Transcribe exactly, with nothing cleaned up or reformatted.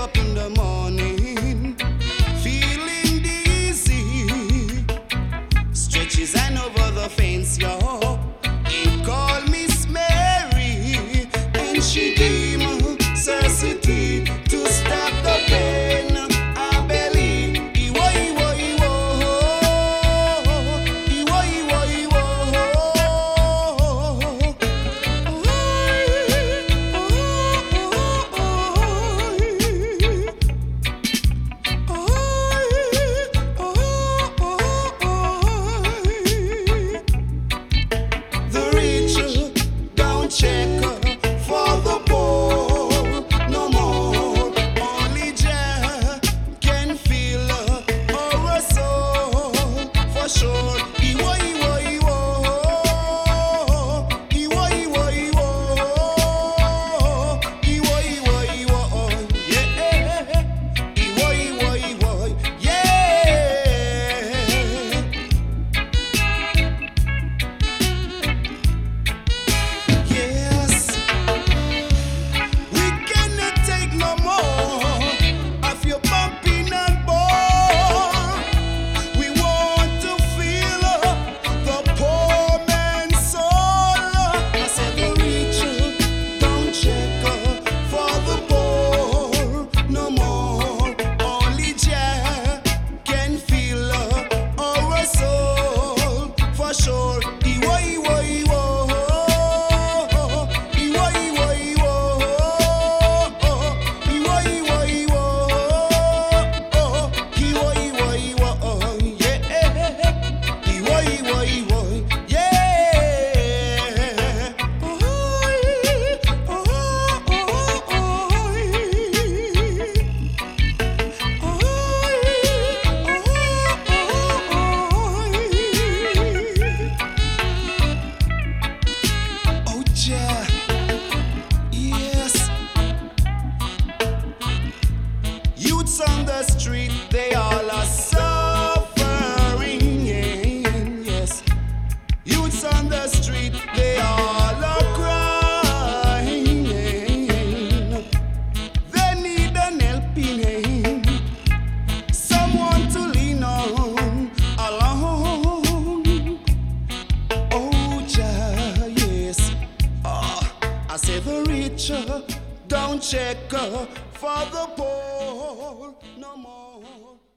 up in the morning, feeling dizzy, stretch his hand over the fence, yo. He called Miss Mary, and she gave me necessity to stop the pain. I believe he was, he was, he was, he was, he was, he the rich don't check for the poor no more. Only Jah can feel our soul for sure. He wa, he wa, he wa, he wa, he wa, he wa, he wa, he wa, he wa, yeah. He wa, he wa, he wa, yeah. Yes, we cannot take no more of your bumping and bore. We want to feel the poor man's soul. I said the rich don't check for the poor no more. Only Jah can feel our soul for sure. He wa, he wa, he wa, he wa, he wa, he wa, he wa, he wa, he wa, he wa, he wa, he wa, yeah. He wa, he wa, he wa, yeah. Oh, Jah, yes. Youths on the street, they all are suffering, yes. Youths on the street, they all are crying. They need an helping hand, someone to lean on alone. Oh, Jah, yes. Ah, I say the rich don't check for the poor no more.